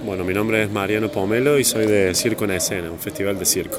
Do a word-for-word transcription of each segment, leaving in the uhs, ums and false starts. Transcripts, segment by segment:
Bueno, mi nombre es Mariano Pomelo y soy de Circo en Escena, un festival de circo.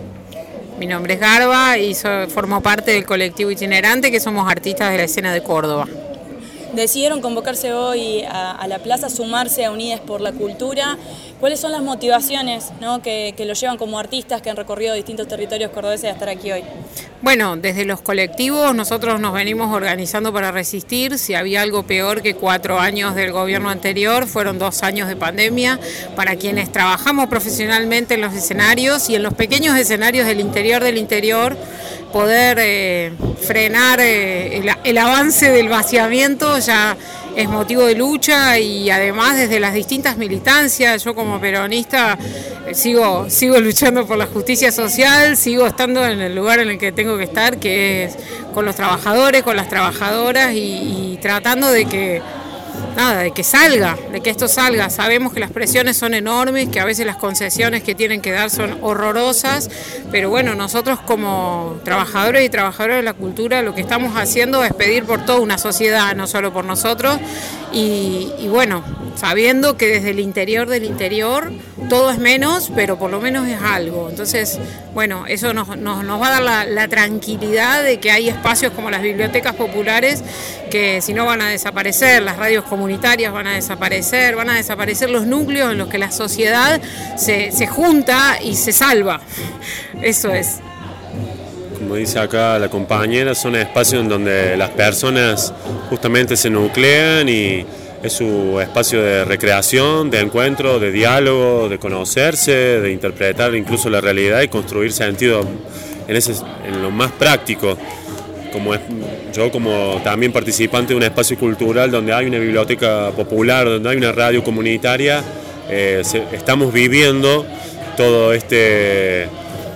Mi nombre es Garba y soy, formo parte del colectivo itinerante, que somos artistas de la escena de Córdoba. Decidieron convocarse hoy a, a la plaza, sumarse a Unidas por la Cultura. ¿Cuáles son las motivaciones, ¿no? que, que los llevan como artistas que han recorrido distintos territorios cordobeses a estar aquí hoy? Bueno, desde los colectivos nosotros nos venimos organizando para resistir. Si había algo peor que cuatro años del gobierno anterior, fueron dos años de pandemia. Para quienes trabajamos profesionalmente en los escenarios y en los pequeños escenarios del interior del interior, poder eh, frenar eh, el, el avance del vaciamiento ya es motivo de lucha, y además desde las distintas militancias. Yo como peronista eh, sigo, sigo luchando por la justicia social, sigo estando en el lugar en el que tengo que estar, que es con los trabajadores, con las trabajadoras y, y tratando de que Nada, de que salga, de que esto salga. Sabemos que las presiones son enormes, que a veces las concesiones que tienen que dar son horrorosas, pero bueno, nosotros como trabajadores y trabajadoras de la cultura lo que estamos haciendo es pedir por toda una sociedad, no solo por nosotros, y, y bueno, sabiendo que desde el interior del interior todo es menos, pero por lo menos es algo. Entonces, bueno, eso nos, nos, nos va a dar la, la tranquilidad de que hay espacios como las bibliotecas populares que si no van a desaparecer, las radios comunitarias van a desaparecer, van a desaparecer los núcleos en los que la sociedad se, se junta y se salva. Eso es. Como dice acá la compañera, son espacios en donde las personas justamente se nuclean y es su espacio de recreación, de encuentro, de diálogo, de conocerse, de interpretar incluso la realidad y construir sentido en, ese, en lo más práctico. Como es, yo como también participante de un espacio cultural donde hay una biblioteca popular, donde hay una radio comunitaria, eh, se, estamos viviendo todo este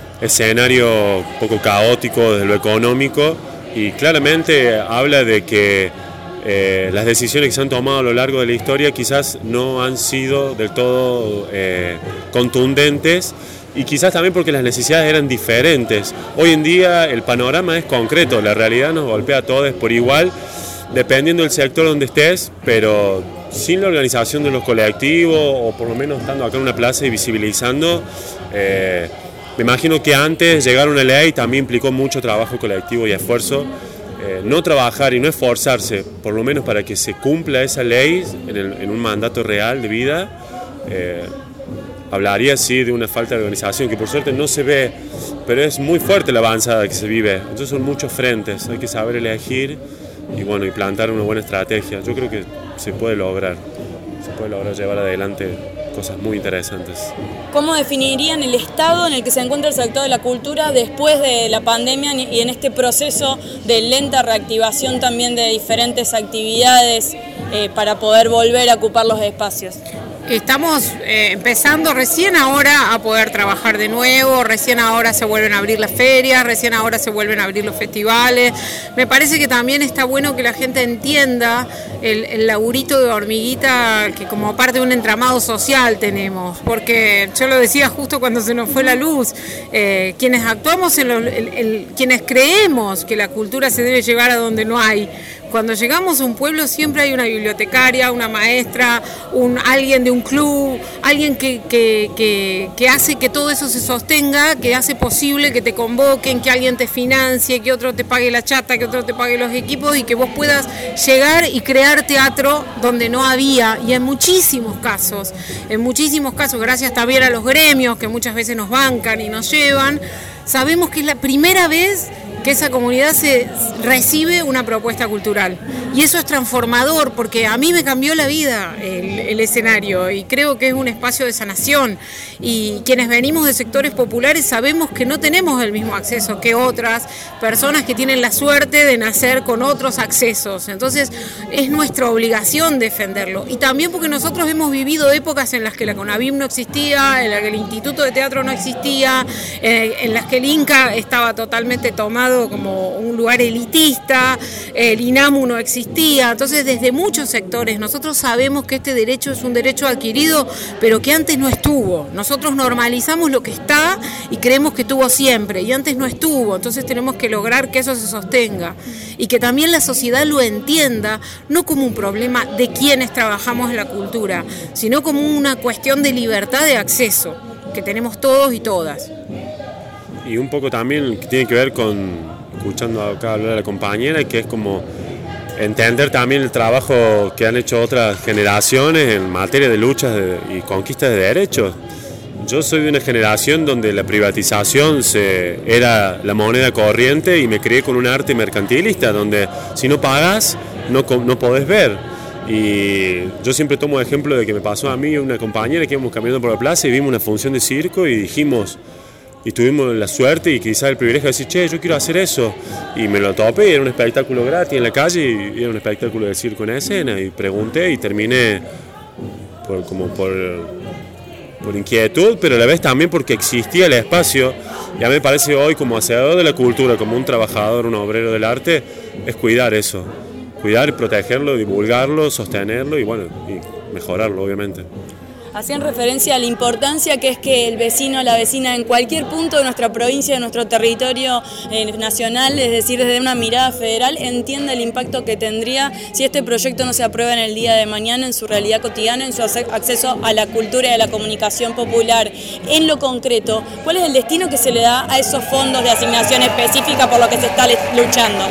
escenario poco caótico desde lo económico, y claramente habla de que eh, las decisiones que se han tomado a lo largo de la historia quizás no han sido del todo eh, contundentes, y quizás también porque las necesidades eran diferentes. Hoy en día el panorama es concreto, la realidad nos golpea a todos por igual, dependiendo del sector donde estés, pero sin la organización de los colectivos, o por lo menos estando acá en una plaza y visibilizando, eh, me imagino que antes llegar a una ley también implicó mucho trabajo colectivo y esfuerzo. Eh, no trabajar y no esforzarse, por lo menos para que se cumpla esa ley en, el, en un mandato real de vida, eh, hablaría sí de una falta de organización que por suerte no se ve, pero es muy fuerte la avanzada que se vive. Entonces son muchos frentes, hay que saber elegir y bueno, y plantar una buena estrategia. Yo creo que se puede lograr, se puede lograr llevar adelante cosas muy interesantes. ¿Cómo definirían el estado en el que se encuentra el sector de la cultura después de la pandemia y en este proceso de lenta reactivación también de diferentes actividades eh, para poder volver a ocupar los espacios? Estamos eh, empezando recién ahora a poder trabajar de nuevo, recién ahora se vuelven a abrir las ferias, recién ahora se vuelven a abrir los festivales. Me parece que también está bueno que la gente entienda el, el laburito de hormiguita que como parte de un entramado social tenemos, porque yo lo decía justo cuando se nos fue la luz, eh, quienes actuamos, en lo, el, el, quienes creemos que la cultura se debe llevar a donde no hay. Cuando llegamos a un pueblo siempre hay una bibliotecaria, una maestra, un, alguien de un club, alguien que, que, que, que hace que todo eso se sostenga, que hace posible que te convoquen, que alguien te financie, que otro te pague la chata, que otro te pague los equipos y que vos puedas llegar y crear teatro donde no había. Y en muchísimos casos, en muchísimos casos, gracias también a los gremios que muchas veces nos bancan y nos llevan, sabemos que es la primera vez que esa comunidad se recibe una propuesta cultural. Y eso es transformador, porque a mí me cambió la vida el, el escenario, y creo que es un espacio de sanación. Y quienes venimos de sectores populares sabemos que no tenemos el mismo acceso que otras personas que tienen la suerte de nacer con otros accesos. Entonces es nuestra obligación defenderlo. Y también porque nosotros hemos vivido épocas en las que la CONAVIM no existía, en las que el Instituto de Teatro no existía, eh, en las que el Inca estaba totalmente tomado como un lugar elitista, el INAMU no existía. existía. Entonces, desde muchos sectores, nosotros sabemos que este derecho es un derecho adquirido, pero que antes no estuvo. Nosotros normalizamos lo que está y creemos que estuvo siempre, y antes no estuvo. Entonces tenemos que lograr que eso se sostenga y que también la sociedad lo entienda, no como un problema de quienes trabajamos en la cultura, sino como una cuestión de libertad de acceso que tenemos todos y todas. Y un poco también que tiene que ver con, escuchando acá hablar a la compañera, que es como entender también el trabajo que han hecho otras generaciones en materia de luchas de, y conquistas de derechos. Yo soy de una generación donde la privatización se, era la moneda corriente, y me crié con un arte mercantilista, donde si no pagas no, no podés ver. Y yo siempre tomo ejemplo de que me pasó a mí una compañera que íbamos caminando por la plaza y vimos una función de circo y dijimos, y tuvimos la suerte y quizás el privilegio de decir, che, yo quiero hacer eso, y me lo topé y era un espectáculo gratis en la calle y era un espectáculo de circo en escena, y pregunté y terminé por, como por, por inquietud, pero a la vez también porque existía el espacio. Y a mí me parece hoy, como hacedor de la cultura, como un trabajador, un obrero del arte, es cuidar eso, cuidar y protegerlo, divulgarlo, sostenerlo y bueno, y mejorarlo obviamente. Hacían referencia a la importancia que es que el vecino o la vecina en cualquier punto de nuestra provincia, de nuestro territorio eh, nacional, es decir, desde una mirada federal, entienda el impacto que tendría si este proyecto no se aprueba en el día de mañana, en su realidad cotidiana, en su acceso a la cultura y a la comunicación popular. En lo concreto, ¿cuál es el destino que se le da a esos fondos de asignación específica por lo que se está luchando?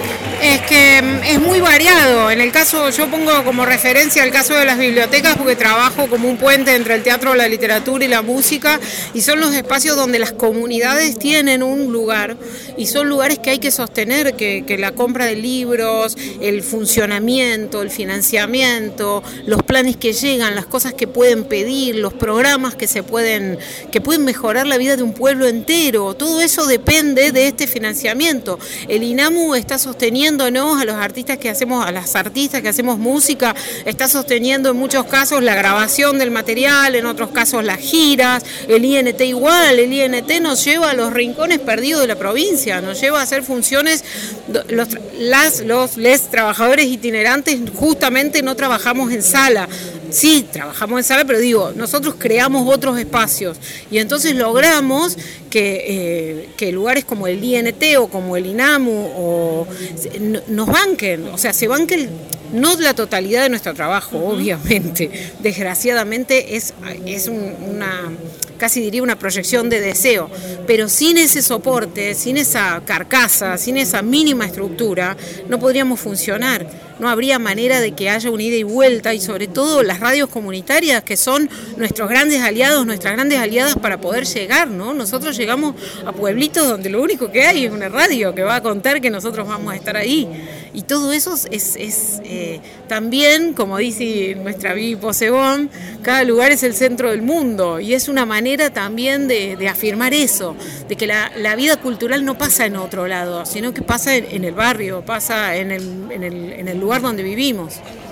Es que es muy variado. En el caso, yo pongo como referencia el caso de las bibliotecas porque trabajo como un puente entre el teatro, la literatura y la música, y son los espacios donde las comunidades tienen un lugar y son lugares que hay que sostener, que, que la compra de libros, el funcionamiento, el financiamiento, los planes que llegan, las cosas que pueden pedir, los programas que se pueden, que pueden mejorar la vida de un pueblo entero, todo eso depende de este financiamiento. El INAMU está sosteniendo a los artistas que hacemos, a las artistas que hacemos música, está sosteniendo en muchos casos la grabación del material, en otros casos las giras, el I N T igual, el I N T nos lleva a los rincones perdidos de la provincia, nos lleva a hacer funciones, los, las, los les trabajadores itinerantes justamente no trabajamos en sala. Sí, trabajamos en sala, pero digo, nosotros creamos otros espacios y entonces logramos que, eh, que lugares como el I N T o como el INAMU o, nos banquen, o sea, se banquen, no la totalidad de nuestro trabajo, obviamente, desgraciadamente es, es un, una, casi diría una proyección de deseo, pero sin ese soporte, sin esa carcasa, sin esa mínima estructura, no podríamos funcionar. No habría manera de que haya una ida y vuelta, y sobre todo las radios comunitarias, que son nuestros grandes aliados, nuestras grandes aliadas para poder llegar, ¿no? Nosotros llegamos a pueblitos donde lo único que hay es una radio que va a contar que nosotros vamos a estar ahí. Y todo eso es, es eh, también, como dice nuestra Vivi Posebón, cada lugar es el centro del mundo, y es una manera también de, de afirmar eso, de que la, la vida cultural no pasa en otro lado, sino que pasa en, en el barrio, pasa en el, en el, en el lugar donde vivimos.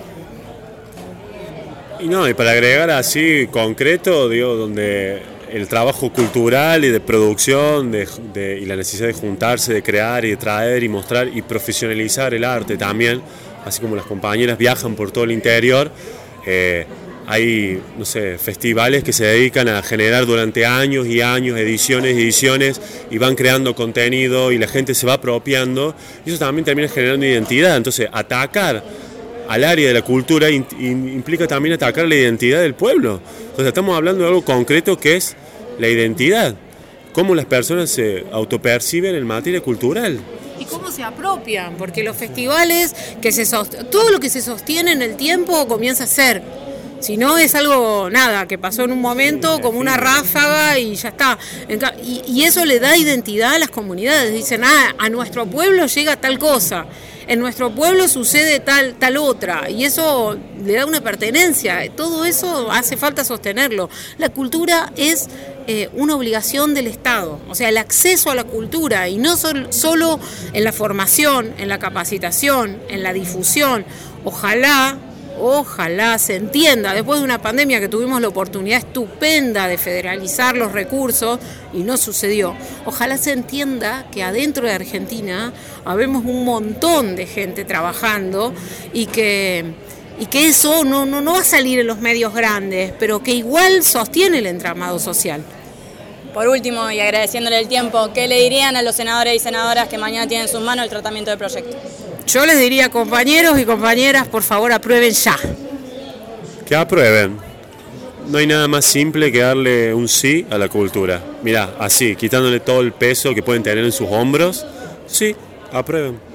Y no, y para agregar así concreto, digo, donde el trabajo cultural y de producción de, de, y la necesidad de juntarse, de crear y de traer y mostrar y profesionalizar el arte también, así como las compañeras viajan por todo el interior, eh, hay, no sé, festivales que se dedican a generar durante años y años ediciones y ediciones y van creando contenido y la gente se va apropiando, y eso también termina generando identidad. Entonces, atacar al área de la cultura in, in, implica también atacar la identidad del pueblo. Entonces estamos hablando de algo concreto que es la identidad, cómo las personas se autoperciben en materia cultural. Y cómo se apropian, porque los festivales, que se sost- todo lo que se sostiene en el tiempo comienza a ser. Si no es algo, nada, que pasó en un momento como una ráfaga y ya está. Y, y eso le da identidad a las comunidades. Dicen, ah, a nuestro pueblo llega tal cosa, en nuestro pueblo sucede tal, tal otra, y eso le da una pertenencia. Todo eso hace falta sostenerlo. La cultura es eh, una obligación del Estado, o sea, el acceso a la cultura, y no sol, solo en la formación, en la capacitación, en la difusión. Ojalá Ojalá se entienda, después de una pandemia que tuvimos la oportunidad estupenda de federalizar los recursos y no sucedió, ojalá se entienda que adentro de Argentina habemos un montón de gente trabajando y que, y que eso no, no, no va a salir en los medios grandes, pero que igual sostiene el entramado social. Por último, y agradeciéndole el tiempo, ¿qué le dirían a los senadores y senadoras que mañana tienen en sus manos el tratamiento del proyecto? Yo les diría, compañeros y compañeras, por favor aprueben ya. Que aprueben. No hay nada más simple que darle un sí a la cultura. Mirá, así, quitándole todo el peso que pueden tener en sus hombros. Sí, aprueben.